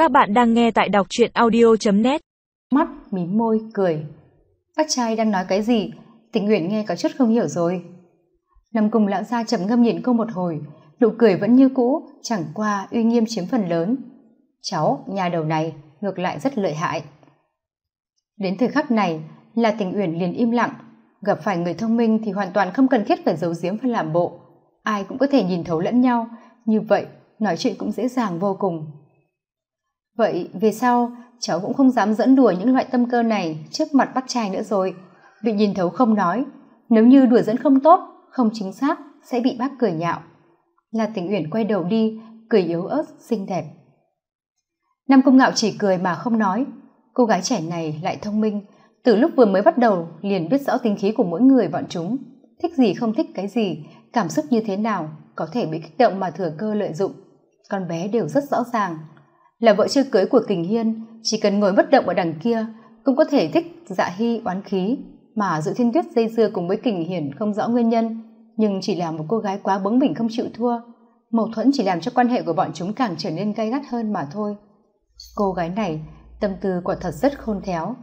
Các bạn đang nghe tại đọc truyện audio.net. Mắt mím môi cười. Bác trai đang nói cái gì? Tĩnh Uyển nghe có chút không hiểu rồi. Nằm cùng lão gia trầm ngâm nhìn cô một hồi, nụ cười vẫn như cũ, chẳng qua uy nghiêm chiếm phần lớn. Cháu, nhà đầu này ngược lại rất lợi hại. Đến thời khắc này là Tĩnh Uyển liền im lặng. Gặp phải người thông minh thì hoàn toàn không cần thiết phải giấu giếm và làm bộ, ai cũng có thể nhìn thấu lẫn nhau, như vậy nói chuyện cũng dễ dàng vô cùng. Vậy về sau cháu cũng không dám dẫn đùa những loại tâm cơ này trước mặt bác trai nữa rồi. Bị nhìn thấu không nói, nếu như đùa dẫn không tốt, không chính xác sẽ bị bác cười nhạo. Là Tĩnh Uyển quay đầu đi, cười yếu ớt xinh đẹp. Nam Cung Ngạo chỉ cười mà không nói. Cô gái trẻ này lại thông minh, từ lúc vừa mới bắt đầu liền biết rõ tính khí của mỗi người bọn chúng, thích gì không thích cái gì, cảm xúc như thế nào, có thể bị kích động mà thừa cơ lợi dụng. Con bé đều rất rõ ràng. Là vợ chưa cưới của Kình Hiên, chỉ cần ngồi bất động ở đằng kia cũng có thể thích Dạ Hy oán khí, mà Dự Thiên Tuyết dây dưa cùng với Kình Hiên không rõ nguyên nhân, nhưng chỉ là một cô gái quá bướng bỉnh không chịu thua. Mâu thuẫn chỉ làm cho quan hệ của bọn chúng càng trở nên gay gắt hơn mà thôi. Cô gái này tâm tư quả thật rất khôn khéo.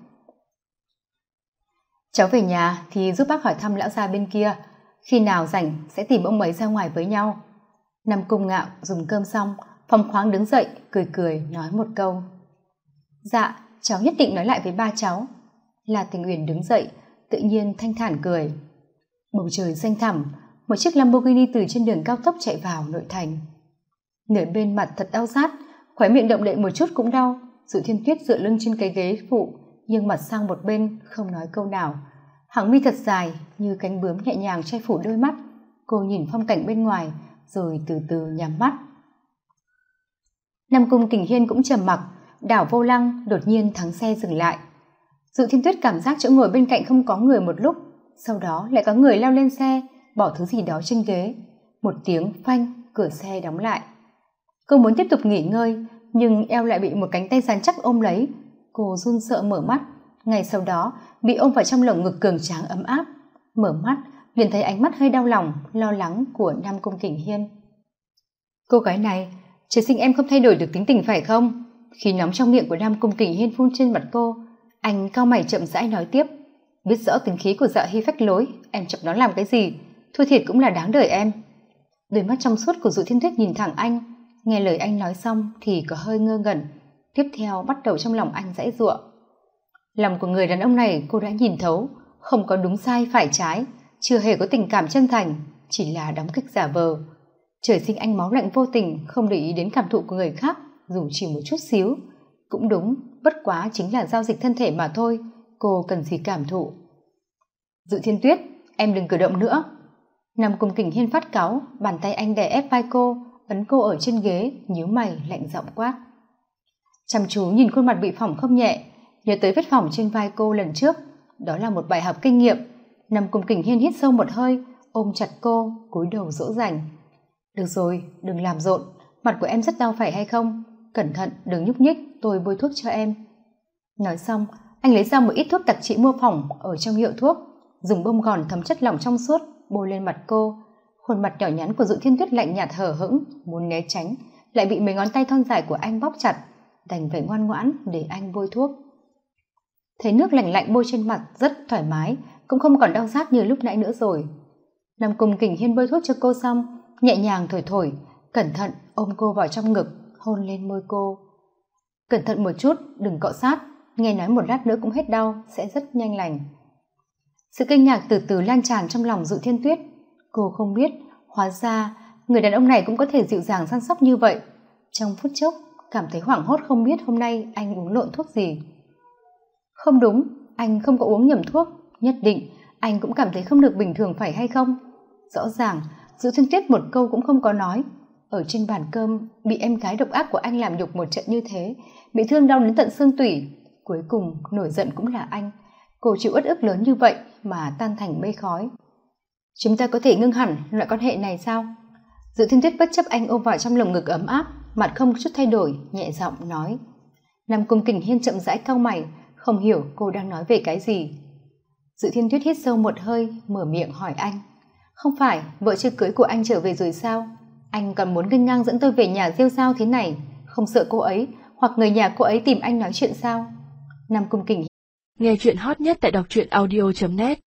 Cháu về nhà thì giúp bác hỏi thăm lão gia bên kia, khi nào rảnh sẽ tìm ông ấy ra ngoài với nhau. Nam Cung Ngạo dùng cơm xong phóng khoáng đứng dậy, cười cười nói một câu. Dạ, cháu nhất định nói lại với ba cháu. La Tĩnh Uyển đứng dậy, tự nhiên thanh thản cười. Bầu trời xanh thẳm, một chiếc Lamborghini từ trên đường cao tốc chạy vào nội thành. Nửa bên mặt thật đau rát, khóe miệng động đậy một chút cũng đau. Dự Thiên Tuyết dựa lưng trên cái ghế phụ, nghiêng mặt sang một bên, không nói câu nào. Hàng mi thật dài như cánh bướm nhẹ nhàng che phủ đôi mắt. Cô nhìn phong cảnh bên ngoài rồi từ từ nhắm mắt. Nam Cung Kình Hiên cũng trầm mặc, đảo vô lăng, đột nhiên thắng xe dừng lại. Dự Thiên Tuyết cảm giác chỗ ngồi bên cạnh không có người một lúc, sau đó lại có người leo lên xe, bỏ thứ gì đó trên ghế. Một tiếng phanh, cửa xe đóng lại. Cô muốn tiếp tục nghỉ ngơi, nhưng eo lại bị một cánh tay rắn chắc ôm lấy. Cô run sợ mở mắt, ngay sau đó bị ôm vào trong lồng ngực cường tráng ấm áp. Mở mắt liền thấy ánh mắt hơi đau lòng, lo lắng của Nam Cung Kình Hiên. Cô gái này, trời sinh em không thay đổi được tính tình phải không? Khi nóng trong miệng của Nam Cung Kình Hiên phun trên mặt cô, anh cau mày chậm rãi nói tiếp. Biết rõ tính khí của Dạ Hy phách lối, em chọc nó làm cái gì, thua thiệt cũng là đáng đời em. Đôi mắt trong suốt của Dự Thiên Tuyết nhìn thẳng anh, nghe lời anh nói xong thì có hơi ngơ ngẩn, tiếp theo bắt đầu trong lòng anh giãy giụa. Lòng của người đàn ông này cô đã nhìn thấu, không có đúng sai phải trái, chưa hề có tình cảm chân thành, chỉ là đóng kịch giả vờ. Trời sinh anh máu lạnh vô tình, không để ý đến cảm thụ của người khác dù chỉ một chút xíu. Cũng đúng, bất quá chính là giao dịch thân thể mà thôi, cô cần gì cảm thụ. Dự Thiên Tuyết, em đừng cử động nữa. Nam Cung Kình Hiên phát cáu, bàn tay anh đè ép vai cô, ấn cô ở trên ghế, nhíu mày lạnh giọng quát. Chăm chú nhìn khuôn mặt bị phỏng không nhẹ, nhớ tới vết phỏng trên vai cô lần trước, đó là một bài học kinh nghiệm. Nam Cung Kình Hiên hít sâu một hơi, ôm chặt cô, cúi đầu dỗ dành. Được rồi, đừng làm rộn, mặt của em rất đau phải hay không? Cẩn thận, đừng nhúc nhích, tôi bôi thuốc cho em. Nói xong, anh lấy ra một ít thuốc đặc trị mua phỏng ở trong hiệu thuốc, dùng bông gòn thấm chất lỏng trong suốt bôi lên mặt cô. Khuôn mặt nhỏ nhắn của Dự Thiên Tuyết lạnh nhạt hờ hững, muốn né tránh, lại bị mấy ngón tay thon dài của anh bóp chặt, đành phải ngoan ngoãn để anh bôi thuốc. Thấy nước lạnh lạnh bôi trên mặt rất thoải mái, cũng không còn đau rát như lúc nãy nữa rồi. Nam Cung Kình Hiên bôi thuốc cho cô xong, nhẹ nhàng thổi thổi, cẩn thận ôm cô vào trong ngực, hôn lên môi cô. Cẩn thận một chút, đừng cọ sát, nghe nói một lát nữa cũng hết đau, sẽ rất nhanh lành. Sự kinh ngạc từ từ lan tràn trong lòng Dự Thiên Tuyết. Cô không biết, hóa ra người đàn ông này cũng có thể dịu dàng săn sóc như vậy. Trong phút chốc cảm thấy hoảng hốt, không biết hôm nay anh uống lộn thuốc gì. Không đúng, anh không có uống nhầm thuốc, nhất định anh cũng cảm thấy không được bình thường phải hay không? Rõ ràng Dự Thiên Tuyết một câu cũng không có nói. Ở trên bàn cơm bị em gái độc ác của anh làm nhục một trận như thế, bị thương đau đến tận xương tủy, cuối cùng nổi giận cũng là anh. Cô chịu uất ức lớn như vậy mà tan thành mây khói. Chúng ta có thể ngưng hẳn loại quan hệ này sao? Dự Thiên Tuyết bất chấp anh ôm vào trong lồng ngực ấm áp, mặt không chút thay đổi, nhẹ giọng nói. Nam Cung Kình Hiên chậm rãi cau mày, không hiểu cô đang nói về cái gì. Dự Thiên Tuyết hít sâu một hơi, mở miệng hỏi anh. Không phải vợ chưa cưới của anh trở về rồi sao? Anh còn muốn nghênh ngang dẫn tôi về nhà rêu rao thế này, không sợ cô ấy hoặc người nhà cô ấy tìm anh nói chuyện sao? Nam Cung Kình. Nghe chuyện hot nhất tại đọc truyện audio.net